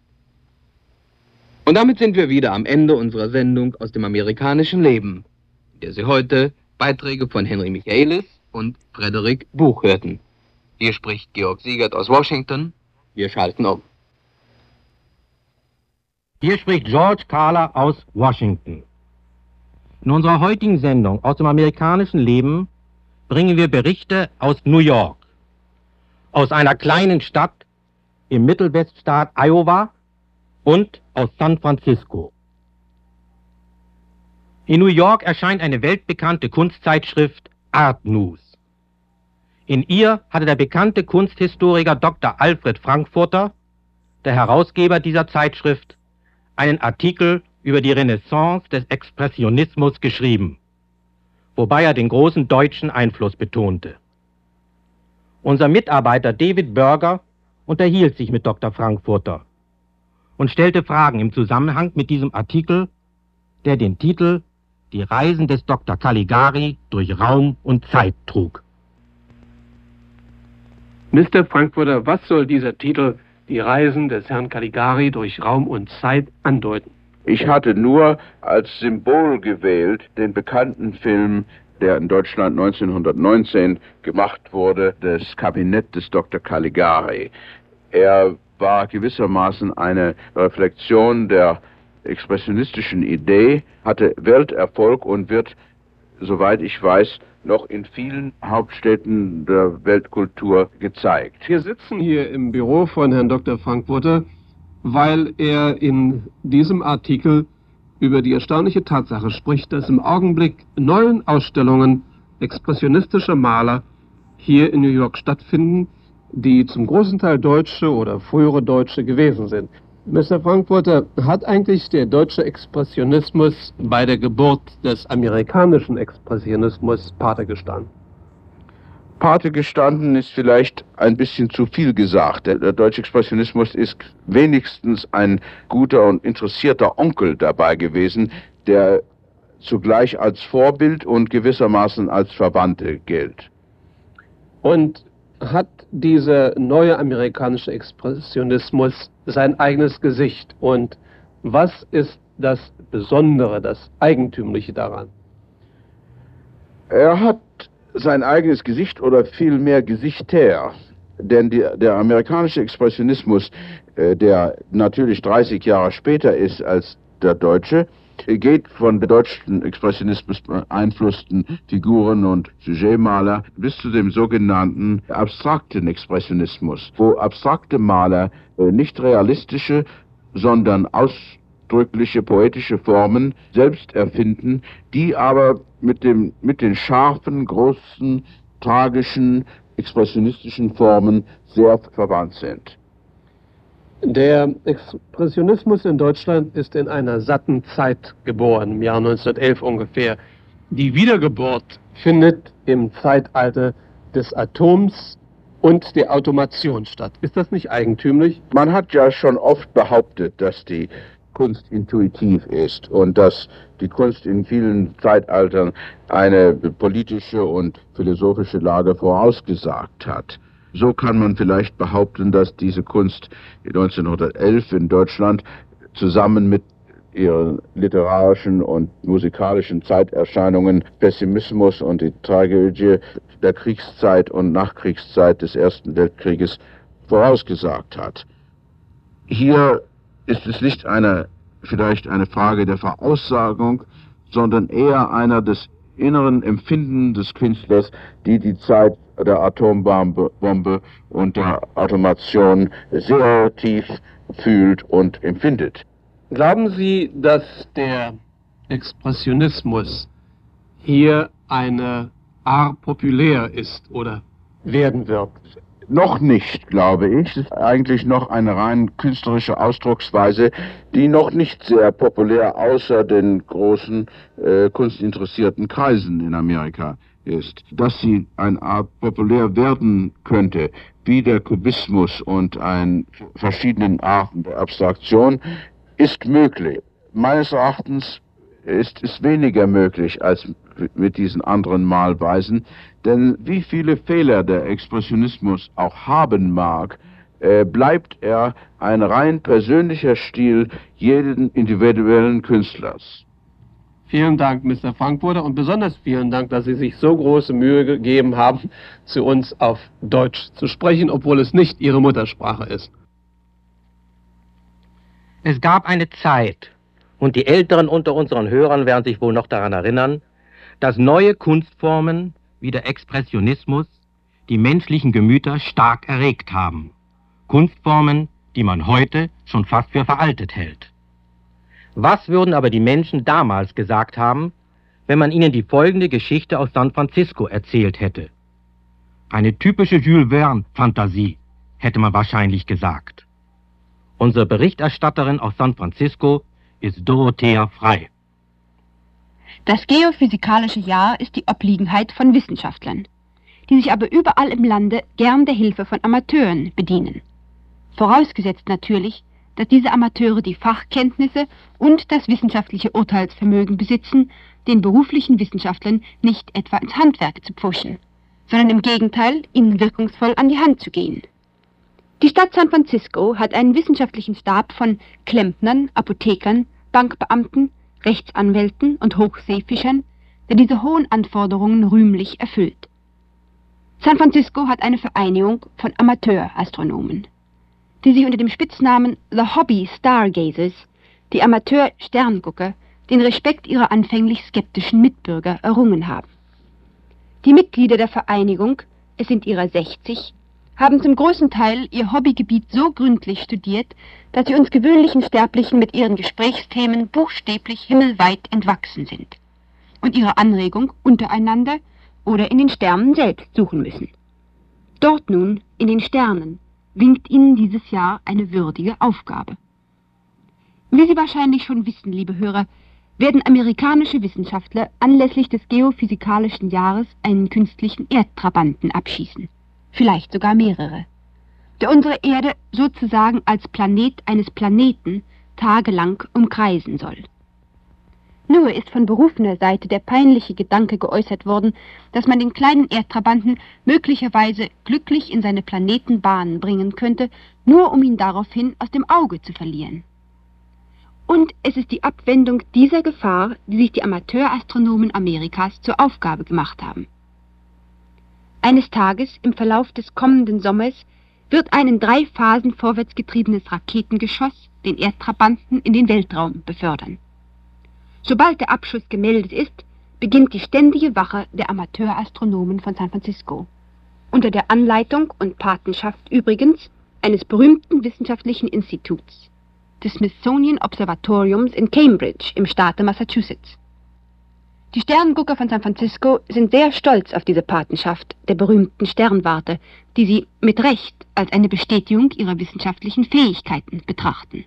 Und damit sind wir wieder am Ende unserer Sendung aus dem amerikanischen Leben, in der Sie heute Beiträge von Henry Michaelis und Frederik Buch hörten. Hier spricht Georg Siegert aus Washington. Wir schalten um. Hier spricht George Kahler aus Washington. In unserer heutigen Sendung aus dem amerikanischen Leben bringen wir Berichte aus New York, aus einer kleinen Stadt im Mittelweststaat Iowa und aus San Francisco. In New York erscheint eine weltbekannte Kunstzeitschrift Art News. In ihr hatte der bekannte Kunsthistoriker Doktor Alfred Frankfurter, der Herausgeber dieser Zeitschrift, einen Artikel über die Renaissance des Expressionismus geschrieben, wobei er den großen deutschen Einfluss betonte. Unser Mitarbeiter David Berger unterhielt sich mit Doktor Frankfurter und stellte Fragen im Zusammenhang mit diesem Artikel, der den Titel »Die Reisen des Doktor Caligari durch Raum und Zeit« trug. Mister Frankfurter, was soll dieser Titel »Die Reisen des Herrn Caligari durch Raum und Zeit« andeuten? Ich hatte nur als Symbol gewählt den bekannten Film, der in Deutschland neunzehnhundertneunzehn gemacht wurde, das Kabinett des Doktor Caligari. Er war gewissermaßen eine Reflexion der expressionistischen Idee, hatte Welterfolg und wird, soweit ich weiß, noch in vielen Hauptstädten der Weltkultur gezeigt. Wir sitzen hier im Büro von Herrn Doktor Frankfurter, weil er in diesem Artikel über die erstaunliche Tatsache spricht, dass im Augenblick neun Ausstellungen expressionistischer Maler hier in New York stattfinden, die zum großen Teil Deutsche oder frühere Deutsche gewesen sind. Mister Frankfurter, hat eigentlich der deutsche Expressionismus bei der Geburt des amerikanischen Expressionismus Pate gestanden? Pate gestanden ist vielleicht ein bisschen zu viel gesagt. Der, der deutsche Expressionismus ist wenigstens ein guter und interessierter Onkel dabei gewesen, der zugleich als Vorbild und gewissermaßen als Verwandte gilt. Und hat dieser neue amerikanische Expressionismus sein eigenes Gesicht? Und was ist das Besondere, das Eigentümliche daran? Er hat sein eigenes Gesicht oder vielmehr Gesichter. Denn die, der amerikanische Expressionismus, äh, der natürlich dreißig Jahre später ist als der deutsche, geht von deutschen Expressionismus beeinflussten Figuren und Sujetmaler bis zu dem sogenannten abstrakten Expressionismus, wo abstrakte Maler äh, nicht realistische, sondern ausdrückliche poetische Formen selbst erfinden, die aber mit, dem, mit den scharfen, großen, tragischen, expressionistischen Formen sehr verwandt sind. Der Expressionismus in Deutschland ist in einer satten Zeit geboren, im Jahr neunzehnhundertelf ungefähr. Die Wiedergeburt findet im Zeitalter des Atoms und der Automation statt. Ist das nicht eigentümlich? Man hat ja schon oft behauptet, dass die Kunst intuitiv ist und dass die Kunst in vielen Zeitaltern eine politische und philosophische Lage vorausgesagt hat. So kann man vielleicht behaupten, dass diese Kunst neunzehnhundertelf in Deutschland zusammen mit ihren literarischen und musikalischen Zeiterscheinungen Pessimismus und die Tragödie der Kriegszeit und Nachkriegszeit des Ersten Weltkrieges vorausgesagt hat. Hier ist es nicht eine, vielleicht eine Frage der Voraussagung, sondern eher einer des inneren Empfinden des Künstlers, die die Zeit der Atombombe Bombe und der Automation sehr tief fühlt und empfindet. Glauben Sie, dass der Expressionismus hier eine Art populär ist oder werden wird? Noch nicht, glaube ich. Es ist eigentlich noch eine rein künstlerische Ausdrucksweise, die noch nicht sehr populär außer den großen äh, kunstinteressierten Kreisen in Amerika ist. Dass sie eine Art populär werden könnte, wie der Kubismus und ein verschiedenen Arten der Abstraktion, ist möglich. Meines Erachtens ist es weniger möglich als mit diesen anderen Malweisen, denn wie viele Fehler der Expressionismus auch haben mag, äh, bleibt er ein rein persönlicher Stil jeden individuellen Künstlers. Vielen Dank, Mister Frankfurter, und besonders vielen Dank, dass Sie sich so große Mühe gegeben haben, zu uns auf Deutsch zu sprechen, obwohl es nicht Ihre Muttersprache ist. Es gab eine Zeit, und die Älteren unter unseren Hörern werden sich wohl noch daran erinnern, dass neue Kunstformen wie der Expressionismus die menschlichen Gemüter stark erregt haben. Kunstformen, die man heute schon fast für veraltet hält. Was würden aber die Menschen damals gesagt haben, wenn man ihnen die folgende Geschichte aus San Francisco erzählt hätte? Eine typische Jules Verne-Fantasie, hätte man wahrscheinlich gesagt. Unsere Berichterstatterin aus San Francisco ist Dorothea Frey. Das geophysikalische Jahr ist die Obliegenheit von Wissenschaftlern, die sich aber überall im Lande gern der Hilfe von Amateuren bedienen. Vorausgesetzt natürlich, dass diese Amateure die Fachkenntnisse und das wissenschaftliche Urteilsvermögen besitzen, den beruflichen Wissenschaftlern nicht etwa ins Handwerk zu pfuschen, sondern im Gegenteil, ihnen wirkungsvoll an die Hand zu gehen. Die Stadt San Francisco hat einen wissenschaftlichen Stab von Klempnern, Apothekern, Bankbeamten, Rechtsanwälten und Hochseefischern, der diese hohen Anforderungen rühmlich erfüllt. San Francisco hat eine Vereinigung von Amateurastronomen, die sich unter dem Spitznamen The Hobby Stargazers, die Amateur-Sterngucker, den Respekt ihrer anfänglich skeptischen Mitbürger errungen haben. Die Mitglieder der Vereinigung, es sind ihrer sechzig, haben zum großen Teil ihr Hobbygebiet so gründlich studiert, dass sie uns gewöhnlichen Sterblichen mit ihren Gesprächsthemen buchstäblich himmelweit entwachsen sind und ihre Anregung untereinander oder in den Sternen selbst suchen müssen. Dort nun, in den Sternen, winkt ihnen dieses Jahr eine würdige Aufgabe. Wie Sie wahrscheinlich schon wissen, liebe Hörer, werden amerikanische Wissenschaftler anlässlich des geophysikalischen Jahres einen künstlichen Erdtrabanten abschießen. Vielleicht sogar mehrere, der unsere Erde sozusagen als Planet eines Planeten tagelang umkreisen soll. nur ist von berufener Seite der peinliche Gedanke geäußert worden, dass man den kleinen Erdtrabanten möglicherweise glücklich in seine Planetenbahnen bringen könnte, nur um ihn daraufhin aus dem Auge zu verlieren. Und es ist die Abwendung dieser Gefahr, die sich die Amateurastronomen Amerikas zur Aufgabe gemacht haben. Eines Tages im Verlauf des kommenden Sommers wird ein in drei Phasen vorwärts getriebenes Raketengeschoss den Erdtrabanten in den Weltraum befördern. Sobald der Abschuss gemeldet ist, beginnt die ständige Wache der Amateurastronomen von San Francisco, unter der Anleitung und Patenschaft übrigens eines berühmten wissenschaftlichen Instituts, des Smithsonian Observatoriums in Cambridge im Staate Massachusetts. Die Sternengucker von San Francisco sind sehr stolz auf diese Patenschaft der berühmten Sternwarte, die sie mit Recht als eine Bestätigung ihrer wissenschaftlichen Fähigkeiten betrachten.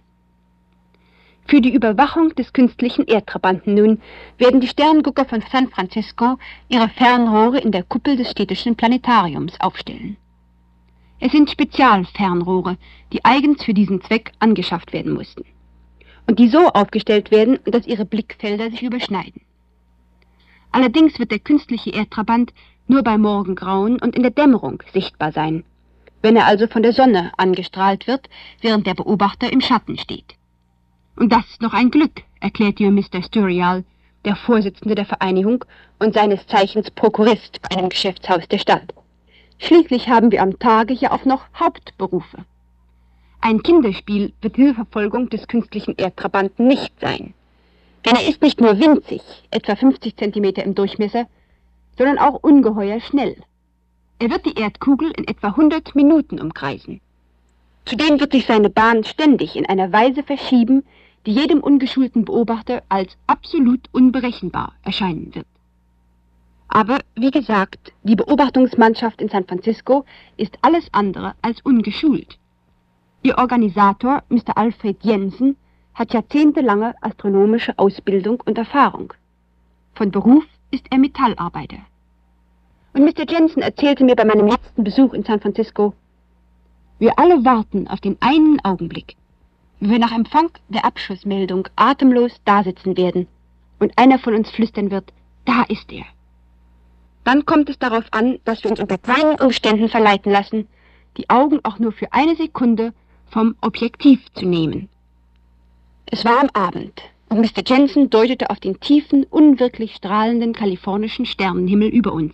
Für die Überwachung des künstlichen Erdtrabanten nun werden die Sternengucker von San Francisco ihre Fernrohre in der Kuppel des städtischen Planetariums aufstellen. Es sind Spezialfernrohre, die eigens für diesen Zweck angeschafft werden mussten und die so aufgestellt werden, dass ihre Blickfelder sich überschneiden. Allerdings wird der künstliche Erdtrabant nur bei Morgengrauen und in der Dämmerung sichtbar sein, wenn er also von der Sonne angestrahlt wird, während der Beobachter im Schatten steht. Und das ist noch ein Glück, erklärt ihr Mister Sturial, der Vorsitzende der Vereinigung und seines Zeichens Prokurist bei einem Geschäftshaus der Stadt. Schließlich haben wir am Tage ja auch noch Hauptberufe. Ein Kinderspiel wird diese Verfolgung des künstlichen Erdtrabanten nicht sein. Denn er ist nicht nur winzig, etwa fünfzig Zentimeter im Durchmesser, sondern auch ungeheuer schnell. Er wird die Erdkugel in etwa hundert Minuten umkreisen. Zudem wird sich seine Bahn ständig in einer Weise verschieben, die jedem ungeschulten Beobachter als absolut unberechenbar erscheinen wird. Aber, wie gesagt, die Beobachtungsmannschaft in San Francisco ist alles andere als ungeschult. Ihr Organisator, Mister Alfred Jensen, hat jahrzehntelange astronomische Ausbildung und Erfahrung. Von Beruf ist er Metallarbeiter. Und Mister Jensen erzählte mir bei meinem letzten Besuch in San Francisco: Wir alle warten auf den einen Augenblick, wie wir nach Empfang der Abschussmeldung atemlos dasitzen werden und einer von uns flüstern wird: Da ist er. Dann kommt es darauf an, dass wir uns unter keinen Umständen verleiten lassen, die Augen auch nur für eine Sekunde vom Objektiv zu nehmen. Es war am Abend und Mister Jensen deutete auf den tiefen, unwirklich strahlenden kalifornischen Sternenhimmel über uns.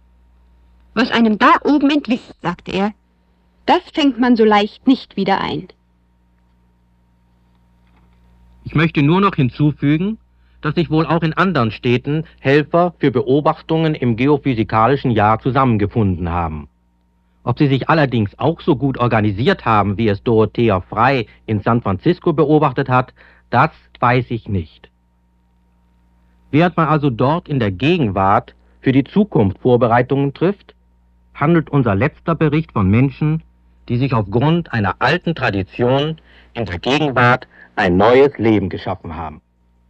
Was einem da oben entwischt, sagte er, das fängt man so leicht nicht wieder ein. Ich möchte nur noch hinzufügen, dass sich wohl auch in anderen Städten Helfer für Beobachtungen im geophysikalischen Jahr zusammengefunden haben. Ob sie sich allerdings auch so gut organisiert haben, wie es Dorothea Frey in San Francisco beobachtet hat, das weiß ich nicht. Während man also dort in der Gegenwart für die Zukunft Vorbereitungen trifft, handelt unser letzter Bericht von Menschen, die sich aufgrund einer alten Tradition in der Gegenwart ein neues Leben geschaffen haben.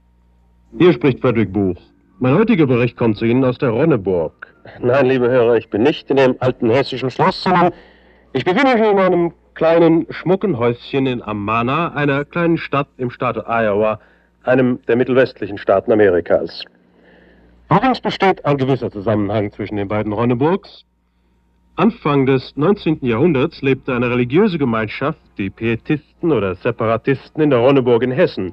Hier spricht Frederick Buch. Mein heutiger Bericht kommt zu Ihnen aus der Ronneburg. Nein, liebe Hörer, ich bin nicht in dem alten hessischen Schloss, sondern ich befinde mich in einem kleinen, schmucken Häuschen in Amana, einer kleinen Stadt im Staate Iowa, einem der mittelwestlichen Staaten Amerikas. Allerdings besteht ein gewisser Zusammenhang zwischen den beiden Ronneburgs. Anfang des neunzehnten Jahrhunderts lebte eine religiöse Gemeinschaft, die Pietisten oder Separatisten, in der Ronneburg in Hessen.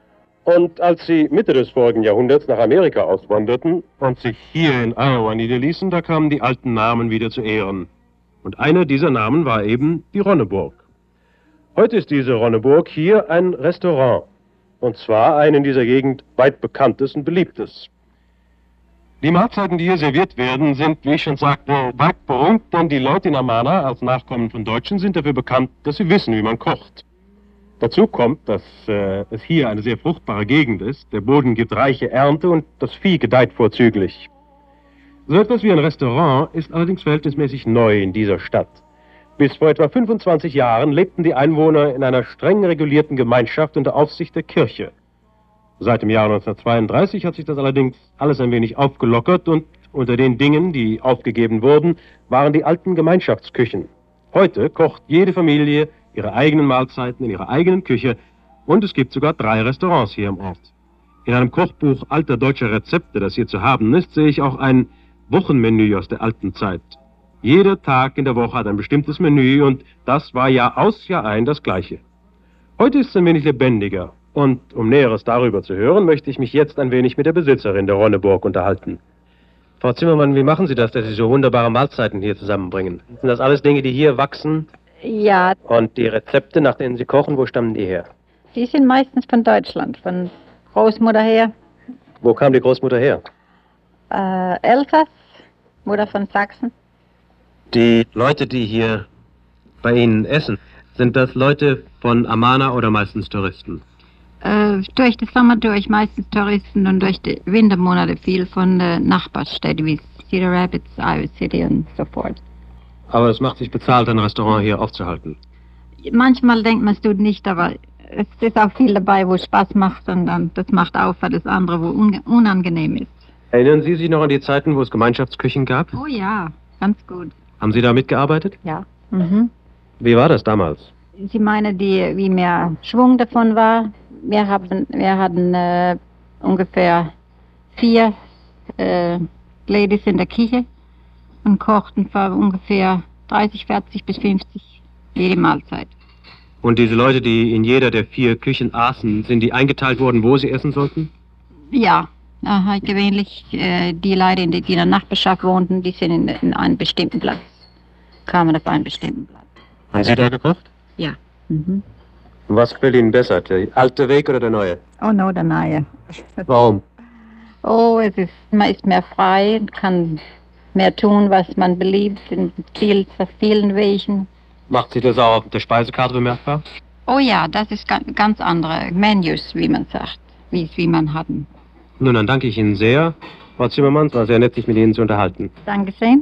Und als sie Mitte des vorigen Jahrhunderts nach Amerika auswanderten und sich hier in Iowa niederließen, da kamen die alten Namen wieder zu Ehren. Und einer dieser Namen war eben die Ronneburg. Heute ist diese Ronneburg hier ein Restaurant. Und zwar ein in dieser Gegend weit bekanntes und beliebtes. Die Mahlzeiten, die hier serviert werden, sind, wie ich schon sagte, weit berühmt, denn die Leute in Amana als Nachkommen von Deutschen sind dafür bekannt, dass sie wissen, wie man kocht. Dazu kommt, dass äh, es hier eine sehr fruchtbare Gegend ist, der Boden gibt reiche Ernte und das Vieh gedeiht vorzüglich. So etwas wie ein Restaurant ist allerdings verhältnismäßig neu in dieser Stadt. Bis vor etwa fünfundzwanzig Jahren lebten die Einwohner in einer streng regulierten Gemeinschaft unter Aufsicht der Kirche. Seit dem Jahr neunzehnhundertzweiunddreißig hat sich das allerdings alles ein wenig aufgelockert und unter den Dingen, die aufgegeben wurden, waren die alten Gemeinschaftsküchen. Heute kocht jede Familie ihre eigenen Mahlzeiten in ihrer eigenen Küche und es gibt sogar drei Restaurants hier im Ort. In einem Kochbuch alter deutscher Rezepte, das hier zu haben ist, sehe ich auch ein Wochenmenü aus der alten Zeit. Jeder Tag in der Woche hat ein bestimmtes Menü und das war Jahr aus, Jahr ein das gleiche. Heute ist es ein wenig lebendiger und um Näheres darüber zu hören, möchte ich mich jetzt ein wenig mit der Besitzerin der Ronneburg unterhalten. Frau Zimmermann, wie machen Sie das, dass Sie so wunderbare Mahlzeiten hier zusammenbringen? Sind das alles Dinge, die hier wachsen? Ja. Und die Rezepte, nach denen Sie kochen, wo stammen die her? Die sind meistens von Deutschland, von Großmutter her. Wo kam die Großmutter her? Äh, Elsass, Mutter von Sachsen. Die Leute, die hier bei Ihnen essen, sind das Leute von Amana oder meistens Touristen? Äh, durch den Sommer durch meistens Touristen und durch die Wintermonate viel von äh, Nachbarstädten wie Cedar Rapids, Iowa City und so fort. Aber es macht sich bezahlt, ein Restaurant hier aufzuhalten. Manchmal denkt man es tut nicht, aber es ist auch viel dabei, wo es Spaß macht und dann das macht auf für das andere, wo un unangenehm ist. Erinnern Sie sich noch an die Zeiten, wo es Gemeinschaftsküchen gab? Oh ja, ganz gut. Haben Sie da mitgearbeitet? Ja. Mhm. Wie war das damals? Sie meinen, die, wie mehr Schwung davon war? Wir, haben, wir hatten äh, ungefähr vier äh, Ladies in der Küche und kochten für ungefähr dreißig, vierzig bis fünfzig jede Mahlzeit. Und diese Leute, die in jeder der vier Küchen aßen, sind die eingeteilt worden, wo sie essen sollten? Ja, aha, gewöhnlich äh, die Leute, die, die in der Nachbarschaft wohnten, die sind in, in einem bestimmten Platz, kamen auf einen bestimmten Platz. Haben Sie da gekocht? Ja. Mhm. Was gefällt Ihnen besser, der alte Weg oder der neue? Oh no, der neue. Warum? Oh, es ist, man ist mehr frei, kann mehr tun, was man beliebt, in viel, auf vielen Wegen. Macht sich das auch auf der Speisekarte bemerkbar? Oh ja, das ist ga ganz andere Menüs, wie man sagt, wie, wie man hatten. Nun, dann danke ich Ihnen sehr. Frau Zimmermann, es war sehr nett, sich mit Ihnen zu unterhalten. Dankeschön.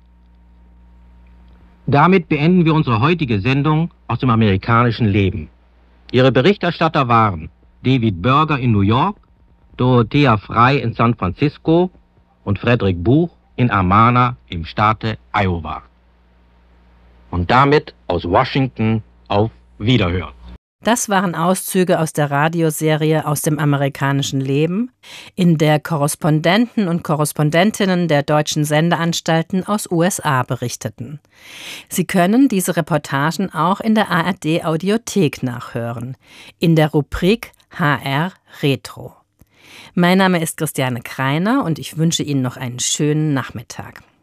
Damit beenden wir unsere heutige Sendung aus dem amerikanischen Leben. Ihre Berichterstatter waren David Berger in New York, Dorothea Frey in San Francisco und Frederik Buch in Amana im Staate Iowa. Und damit aus Washington auf Wiederhören. Das waren Auszüge aus der Radioserie Aus dem amerikanischen Leben, in der Korrespondenten und Korrespondentinnen der deutschen Sendeanstalten aus U S A berichteten. Sie können diese Reportagen auch in der A R D-Audiothek nachhören, in der Rubrik H R Retro. Mein Name ist Christiane Kreiner und ich wünsche Ihnen noch einen schönen Nachmittag.